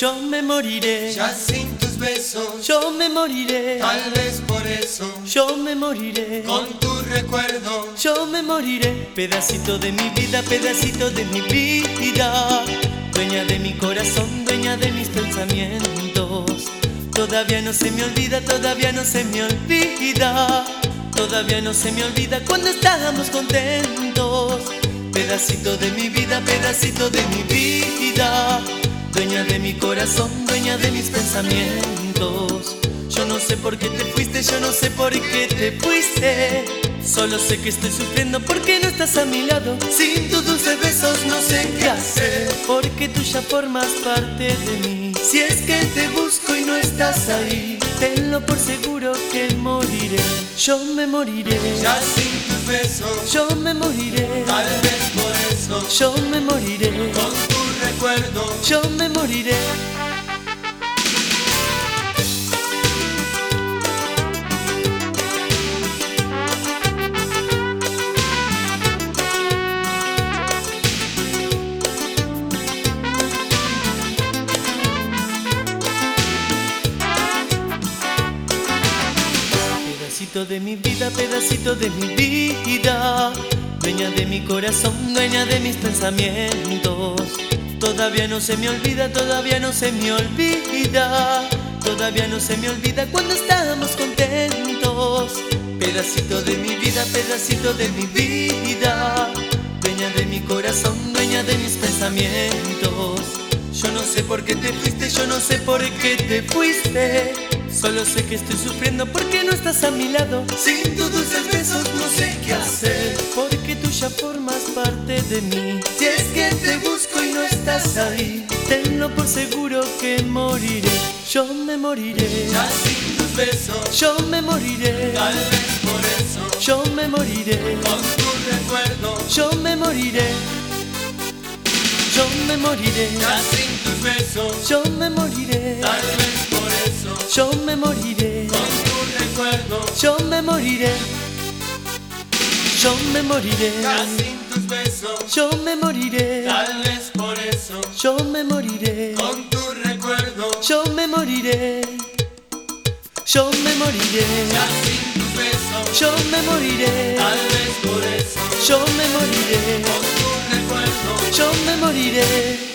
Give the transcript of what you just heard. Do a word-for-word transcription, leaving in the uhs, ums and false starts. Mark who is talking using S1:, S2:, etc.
S1: yo me moriré.
S2: Ya sin tus besos,
S1: Yo me moriré.
S2: tal vez por eso,
S1: Yo me moriré.
S2: con tu recuerdo.
S1: Yo me moriré. Pedacito de mi vida, pedacito de mi vida. Dueña de mi corazón, dueña de mis pensamientos. Todavía no se me olvida, todavía no se me olvida. Todavía no se me olvida cuando estábamos contentos. Pedacito de mi vida, pedacito de mi vida. Dueña de mi corazón, dueña de mis pensamientos. Yo no sé por qué te fuiste, yo no sé por qué te fuiste. Solo sé que estoy sufriendo porque no estás a mi lado. Sin tus dulces besos no sé qué hacer, porque tú ya formas parte de mí. Si es que te busco y no estás ahí, tenlo por seguro que moriré. Yo me moriré.
S2: Ya sin tus besos,
S1: Yo me moriré.
S2: tal vez por eso,
S1: Yo me moriré.
S2: con tu recuerdo.
S1: Yo me moriré. Pedacito de mi vida, pedacito de mi vida. Dueña de mi corazón, dueña de mis pensamientos. Todavía no se me olvida, todavía no se me olvida. Todavía no se me olvida cuando estábamos contentos. Pedacito de mi vida, pedacito de mi vida. Dueña de mi corazón, dueña de mis pensamientos. Yo no sé por qué te fuiste, yo no sé por qué te fuiste. Solo sé que estoy sufriendo porque no estás a mi lado.
S2: Sin tus dulces besos no sé qué hacer,
S1: Porque tú ya formas parte de mí.
S2: si es que te busco y no estás ahí.
S1: Tenlo por seguro que moriré. Yo me moriré.
S2: Ya sin tus besos,
S1: Yo me moriré.
S2: tal vez por eso,
S1: Yo me moriré.
S2: con tu recuerdo.
S1: Yo me moriré. Yo me moriré.
S2: Ya sin tus besos,
S1: Yo me moriré.
S2: tal vez por eso,
S1: Yo me moriré.
S2: con tu recuerdo.
S1: Yo me moriré. Yo me moriré.
S2: Ya sin tus besos,
S1: Yo me moriré.
S2: tal vez por eso,
S1: Yo me moriré.
S2: con tu recuerdo.
S1: Yo me moriré. Yo me moriré.
S2: Ya sin tus besos,
S1: Yo me moriré.
S2: tal vez por eso,
S1: Yo me moriré.
S2: con tu recuerdo.
S1: Yo me moriré.